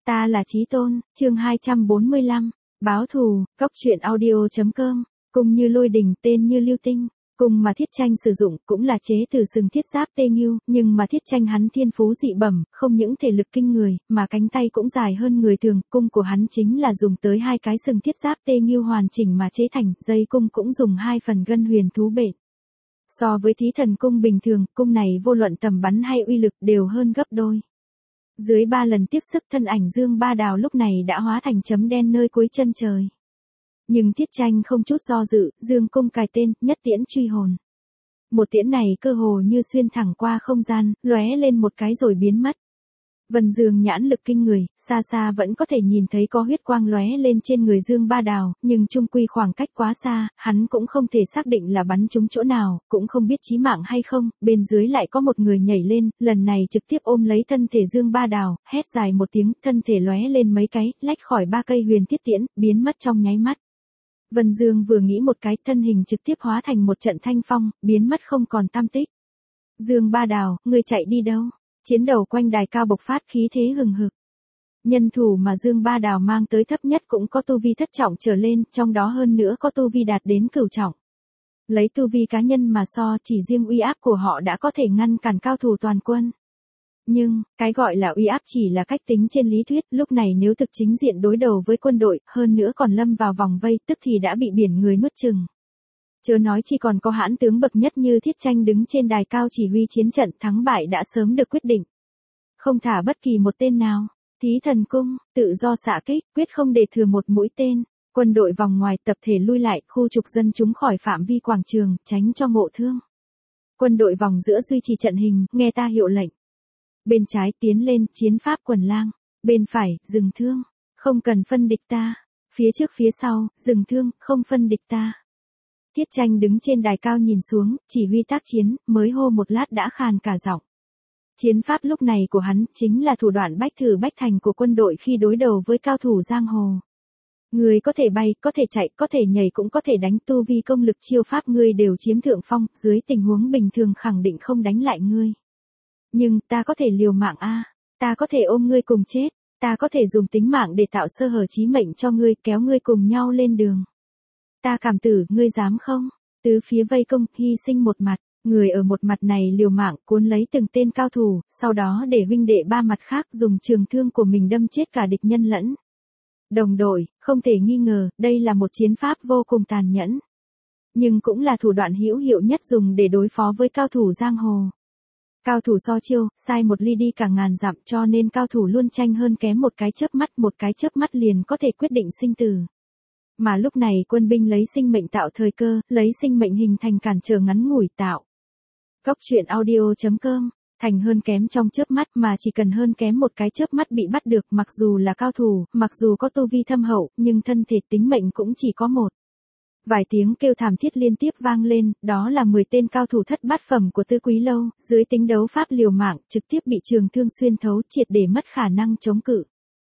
Ta là Chí Tôn, chương 245, báo thù, cóc truyện audio.com, cùng như lôi đình tên như lưu tinh. Cùng mà Thiết Tranh sử dụng cũng là chế từ sừng thiết giáp tê ngưu, nhưng mà Thiết Tranh hắn thiên phú dị bẩm, không những thể lực kinh người, mà cánh tay cũng dài hơn người thường. Cung của hắn chính là dùng tới 2 cái sừng thiết giáp tê ngưu hoàn chỉnh mà chế thành, dây cung cũng dùng 2 phần gân huyền thú bện. So với thí thần cung bình thường, cung này vô luận tầm bắn hay uy lực đều hơn gấp đôi. Dưới 3 lần tiếp sức, thân ảnh Dương Ba Đào lúc này đã hóa thành chấm đen nơi cuối chân trời. Nhưng Thiết Tranh không chút do dự, dương cung cài tên, nhất tiễn truy hồn. Một tiễn này cơ hồ như xuyên thẳng qua không gian, lóe lên một cái rồi biến mất. Vân Dương nhãn lực kinh người, xa xa vẫn có thể nhìn thấy có huyết quang lóe lên trên người Dương Ba Đào, nhưng chung quy khoảng cách quá xa, hắn cũng không thể xác định là bắn trúng chỗ nào, cũng không biết chí mạng hay không. Bên dưới lại có một người nhảy lên, lần này trực tiếp ôm lấy thân thể Dương Ba Đào, hét dài một tiếng, thân thể lóe lên mấy cái, lách khỏi 3 cây huyền thiết tiễn, biến mất trong nháy mắt. Vân Dương vừa nghĩ một cái, thân hình trực tiếp hóa thành một trận thanh phong, biến mất không còn tăm tích. Dương Ba Đào, ngươi chạy đi đâu? Chiến đầu quanh đài cao bộc phát khí thế hừng hực. Nhân thủ mà Dương Ba Đào mang tới thấp nhất cũng có tu vi thất trọng trở lên, trong đó hơn nữa có tu vi đạt đến cửu trọng. Lấy tu vi cá nhân mà so, chỉ riêng uy áp của họ đã có thể ngăn cản cao thủ toàn quân. Nhưng, cái gọi là uy áp chỉ là cách tính trên lý thuyết, lúc này nếu thực chính diện đối đầu với quân đội, hơn nữa còn lâm vào vòng vây, tức thì đã bị biển người nuốt chừng. Chớ nói chỉ còn có hãn tướng bậc nhất như Thiết Tranh đứng trên đài cao chỉ huy chiến trận, thắng bại đã sớm được quyết định. Không thả bất kỳ một tên nào. Thí thần cung, tự do xạ kích, quyết không để thừa một mũi tên. Quân đội vòng ngoài tập thể lui lại, khu trục dân chúng khỏi phạm vi quảng trường, tránh cho ngộ thương. Quân đội vòng giữa duy trì trận hình, nghe ta hiệu lệnh. Bên trái tiến lên, chiến pháp quần lang. Bên phải, dừng thương. Không cần phân địch ta. Phía trước phía sau, dừng thương, không phân địch ta. Thiết Tranh đứng trên đài cao nhìn xuống, chỉ huy tác chiến, mới hô một lát đã khàn cả giọng. Chiến pháp lúc này của hắn, chính là thủ đoạn bách thử bách thành của quân đội khi đối đầu với cao thủ giang hồ. Người có thể bay, có thể chạy, có thể nhảy cũng có thể đánh, tu vi công lực chiêu pháp ngươi đều chiếm thượng phong, dưới tình huống bình thường khẳng định không đánh lại ngươi. Nhưng, ta có thể liều mạng a, ta có thể ôm ngươi cùng chết, ta có thể dùng tính mạng để tạo sơ hở chí mệnh cho ngươi, kéo ngươi cùng nhau lên đường. Ta cảm tử, ngươi dám không? Tứ phía vây công, hy sinh một mặt, người ở một mặt này liều mạng cuốn lấy từng tên cao thủ, sau đó để huynh đệ 3 mặt khác dùng trường thương của mình đâm chết cả địch nhân lẫn đồng đội, không thể nghi ngờ, đây là một chiến pháp vô cùng tàn nhẫn. Nhưng cũng là thủ đoạn hữu hiệu nhất dùng để đối phó với cao thủ giang hồ. Cao thủ so chiêu, sai một ly đi cả ngàn dặm, cho nên cao thủ luôn tranh hơn kém một cái chớp mắt liền có thể quyết định sinh tử. Mà lúc này quân binh lấy sinh mệnh tạo thời cơ, lấy sinh mệnh hình thành cản trở ngắn ngủi tạo. Cóc truyện audio.com, thành hơn kém trong chớp mắt mà chỉ cần hơn kém một cái chớp mắt bị bắt được, mặc dù là cao thủ, mặc dù có tu vi thâm hậu, nhưng thân thể tính mệnh cũng chỉ có một. Vài tiếng kêu thảm thiết liên tiếp vang lên, đó là 10 tên cao thủ thất bát phẩm của Tư Quý Lâu, dưới tính đấu pháp liều mạng, trực tiếp bị trường thương xuyên thấu, triệt để mất khả năng chống cự.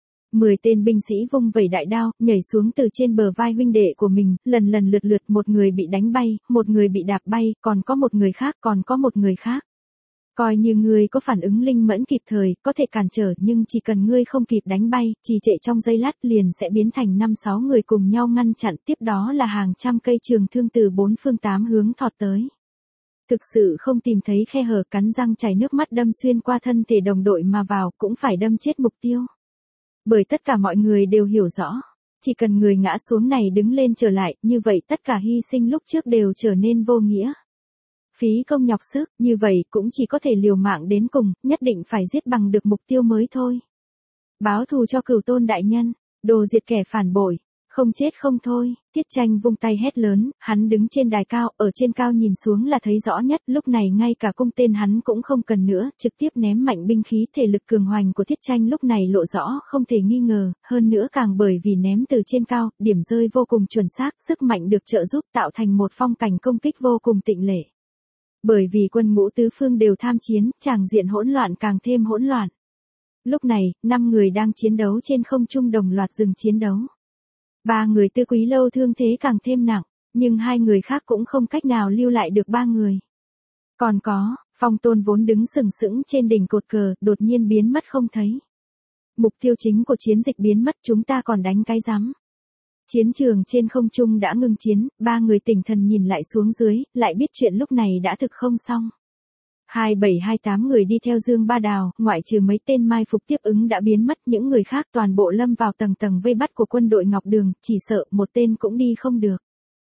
10 tên binh sĩ vung vẩy đại đao, nhảy xuống từ trên bờ vai huynh đệ của mình, lần lượt một người bị đánh bay, một người bị đạp bay, còn có một người khác. Coi như ngươi có phản ứng linh mẫn kịp thời, có thể cản trở, nhưng chỉ cần ngươi không kịp đánh bay, trì trệ trong giây lát liền sẽ biến thành 5-6 người cùng nhau ngăn chặn, tiếp đó là hàng trăm cây trường thương từ 4 phương 8 hướng thọt tới. Thực sự không tìm thấy khe hở, cắn răng chảy nước mắt đâm xuyên qua thân thể đồng đội mà vào, cũng phải đâm chết mục tiêu. Bởi tất cả mọi người đều hiểu rõ, chỉ cần người ngã xuống này đứng lên trở lại, như vậy tất cả hy sinh lúc trước đều trở nên vô nghĩa. Phí công nhọc sức, như vậy cũng chỉ có thể liều mạng đến cùng, nhất định phải giết bằng được mục tiêu mới thôi. Báo thù cho Cửu Tôn đại nhân, đồ diệt kẻ phản bội, không chết không thôi. Thiết Tranh vung tay hét lớn, hắn đứng trên đài cao, ở trên cao nhìn xuống là thấy rõ nhất, lúc này ngay cả cung tên hắn cũng không cần nữa, trực tiếp ném mạnh binh khí, thể lực cường hoành của Thiết Tranh lúc này lộ rõ, không thể nghi ngờ, hơn nữa càng bởi vì ném từ trên cao, điểm rơi vô cùng chuẩn xác, sức mạnh được trợ giúp tạo thành một phong cảnh công kích vô cùng tịnh lệ. Bởi vì quân ngũ tứ phương đều tham chiến, tràng diện hỗn loạn càng thêm hỗn loạn. Lúc này, 5 người đang chiến đấu trên không trung đồng loạt dừng chiến đấu. 3 người Tư Quý Lâu thương thế càng thêm nặng, nhưng 2 người khác cũng không cách nào lưu lại được 3 người. Còn có, Phong Tôn vốn đứng sừng sững trên đỉnh cột cờ, đột nhiên biến mất không thấy. Mục tiêu chính của chiến dịch biến mất, chúng ta còn đánh cái rắm. Chiến trường trên không trung đã ngưng chiến, ba người tỉnh thần nhìn lại xuống dưới, lại biết chuyện lúc này đã thực không xong. 2728 người đi theo Dương Ba Đào, ngoại trừ mấy tên mai phục tiếp ứng đã biến mất, những người khác toàn bộ lâm vào tầng tầng vây bắt của quân đội Ngọc Đường, chỉ sợ một tên cũng đi không được.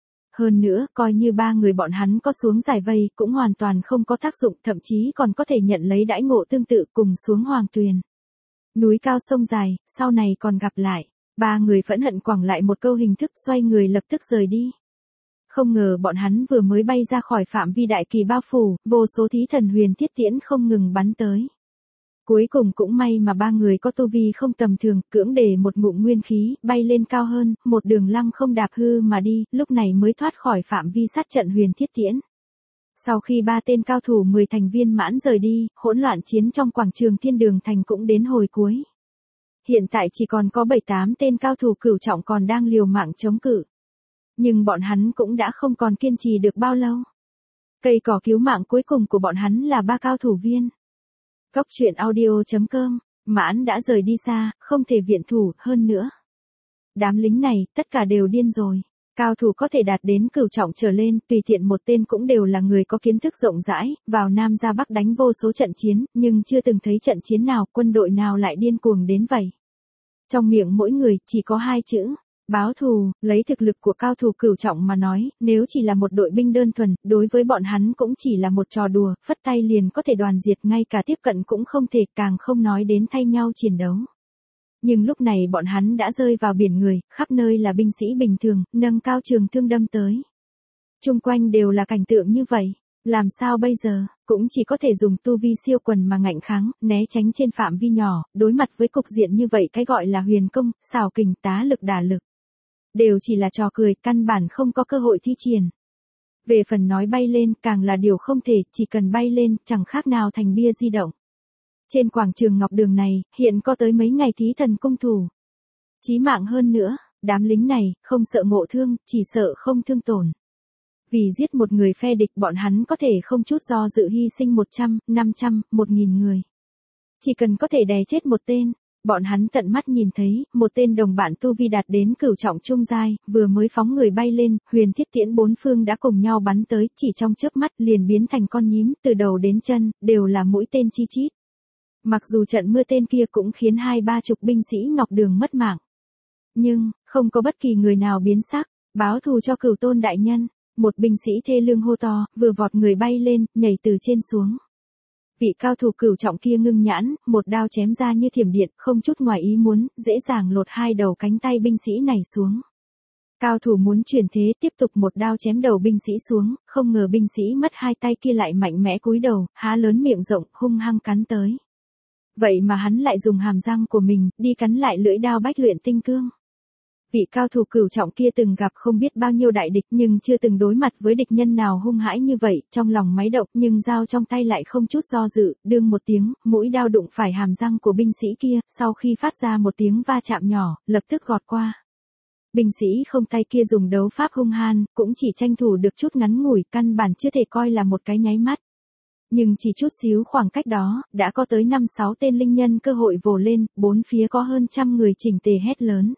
Hơn nữa, coi như ba người bọn hắn có xuống giải vây, cũng hoàn toàn không có tác dụng, thậm chí còn có thể nhận lấy đãi ngộ tương tự cùng xuống Hoàng Tuyền. Núi cao sông dài, sau này còn gặp lại. Ba người phẫn hận quẳng lại một câu hình thức, xoay người lập tức rời đi. Không ngờ bọn hắn vừa mới bay ra khỏi phạm vi đại kỳ bao phủ, vô số thí thần huyền thiết tiễn không ngừng bắn tới. Cuối cùng cũng may mà ba người có tu vi không tầm thường, cưỡng để một ngụm nguyên khí, bay lên cao hơn, một đường lăng không đạp hư mà đi, lúc này mới thoát khỏi phạm vi sát trận huyền thiết tiễn. Sau khi ba tên cao thủ 10 thành viên mãn rời đi, hỗn loạn chiến trong quảng trường Thiên Đường Thành cũng đến hồi cuối. Hiện tại chỉ còn có 7-8 tên cao thủ cửu trọng còn đang liều mạng chống cự. Nhưng bọn hắn cũng đã không còn kiên trì được bao lâu. Cây cỏ cứu mạng cuối cùng của bọn hắn là ba cao thủ viên. Góc truyện audio.com, Mãn đã rời đi xa, không thể viện thủ hơn nữa. Đám lính này, tất cả đều điên rồi. Cao thủ có thể đạt đến cửu trọng trở lên, tùy tiện một tên cũng đều là người có kiến thức rộng rãi, vào Nam ra Bắc đánh vô số trận chiến, nhưng chưa từng thấy trận chiến nào, quân đội nào lại điên cuồng đến vậy. Trong miệng mỗi người, chỉ có hai chữ. Báo thù, lấy thực lực của cao thủ cửu trọng mà nói, nếu chỉ là một đội binh đơn thuần, đối với bọn hắn cũng chỉ là một trò đùa, phất tay liền có thể đoàn diệt, ngay cả tiếp cận cũng không thể, càng không nói đến thay nhau chiến đấu. Nhưng lúc này bọn hắn đã rơi vào biển người, khắp nơi là binh sĩ bình thường, nâng cao trường thương đâm tới. Chung quanh đều là cảnh tượng như vậy, làm sao bây giờ, cũng chỉ có thể dùng tu vi siêu quần mà ngạnh kháng, né tránh trên phạm vi nhỏ, đối mặt với cục diện như vậy cái gọi là huyền công, xảo kình, tá lực đả lực. Đều chỉ là trò cười, căn bản không có cơ hội thi triển. Về phần nói bay lên, càng là điều không thể, chỉ cần bay lên, chẳng khác nào thành bia di động. Trên quảng trường Ngọc Đường này, hiện có tới mấy ngày thí thần cung thủ. Chí mạng hơn nữa, đám lính này, không sợ ngộ thương, chỉ sợ không thương tổn. Vì giết một người phe địch bọn hắn có thể không chút do dự hy sinh 100, 500, 1000 người. Chỉ cần có thể đè chết một tên. Bọn hắn tận mắt nhìn thấy, một tên đồng bạn tu vi đạt đến cửu trọng trung giai, vừa mới phóng người bay lên, huyền thiết tiễn bốn phương đã cùng nhau bắn tới, chỉ trong chớp mắt liền biến thành con nhím, từ đầu đến chân, đều là mũi tên chi chít. Mặc dù trận mưa tên kia cũng khiến 2-30 binh sĩ Ngọc Đường mất mạng. Nhưng, không có bất kỳ người nào biến sắc, báo thù cho Cửu Tôn đại nhân, một binh sĩ thê lương hô to, vừa vọt người bay lên, nhảy từ trên xuống. Vị cao thủ cửu trọng kia ngưng nhãn, một đao chém ra như thiểm điện, không chút ngoài ý muốn, dễ dàng lột hai đầu cánh tay binh sĩ này xuống. Cao thủ muốn chuyển thế, tiếp tục một đao chém đầu binh sĩ xuống, không ngờ binh sĩ mất hai tay kia lại mạnh mẽ cúi đầu, há lớn miệng rộng, hung hăng cắn tới. Vậy mà hắn lại dùng hàm răng của mình, đi cắn lại lưỡi đao bách luyện tinh cương. Vị cao thủ cửu trọng kia từng gặp không biết bao nhiêu đại địch nhưng chưa từng đối mặt với địch nhân nào hung hãi như vậy, trong lòng máy động nhưng dao trong tay lại không chút do dự, đương một tiếng, mũi đao đụng phải hàm răng của binh sĩ kia, sau khi phát ra một tiếng va chạm nhỏ, lập tức gọt qua. Binh sĩ không tay kia dùng đấu pháp hung hãn, cũng chỉ tranh thủ được chút ngắn ngủi, căn bản chưa thể coi là một cái nháy mắt. Nhưng chỉ chút xíu khoảng cách đó, đã có tới 5-6 tên linh nhân cơ hội vồ lên, bốn phía có hơn 100 người chỉnh tề hét lớn.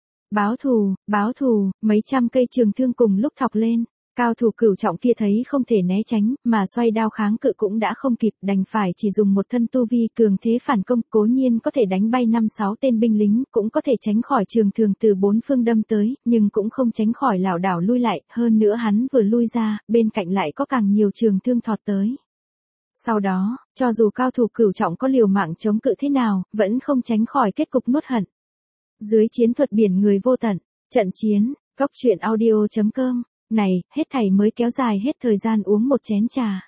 Báo thù, mấy trăm cây trường thương cùng lúc thọc lên. Cao thủ cửu trọng kia thấy không thể né tránh, mà xoay đao kháng cự cũng đã không kịp, đành phải chỉ dùng một thân tu vi cường thế phản công, cố nhiên có thể đánh bay 5-6 tên binh lính, cũng có thể tránh khỏi trường thương từ bốn phương đâm tới, nhưng cũng không tránh khỏi lảo đảo lui lại, hơn nữa hắn vừa lui ra, bên cạnh lại có càng nhiều trường thương thọt tới. Sau đó, cho dù cao thủ cửu trọng có liều mạng chống cự thế nào, vẫn không tránh khỏi kết cục nuốt hận. Dưới chiến thuật biển người vô tận, trận chiến, góc truyện audio.com, này, hết thảy mới kéo dài hết thời gian uống một chén trà.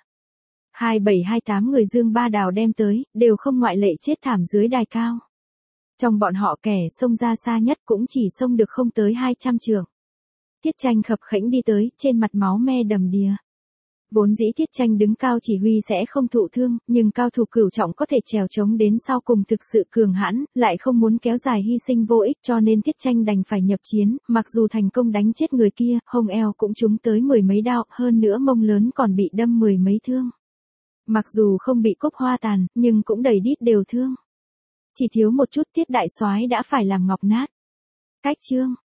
2728 người Dương Ba Đào đem tới, đều không ngoại lệ chết thảm dưới đài cao. Trong bọn họ kẻ xông ra xa nhất cũng chỉ xông được không tới 200 trượng. Tiết Tranh khập khẽnh đi tới, trên mặt máu me đầm đìa. Vốn dĩ Tiết Tranh đứng cao chỉ huy sẽ không thụ thương, nhưng cao thủ cửu trọng có thể trèo chống đến sau cùng thực sự cường hãn, lại không muốn kéo dài hy sinh vô ích cho nên Tiết Tranh đành phải nhập chiến, mặc dù thành công đánh chết người kia, hông eo cũng trúng tới 10 mấy đao, hơn nữa mông lớn còn bị đâm 10 mấy thương. Mặc dù không bị cúc hoa tàn, nhưng cũng đầy đít đều thương. Chỉ thiếu một chút Tiết đại soái đã phải làm ngọc nát. Cách chương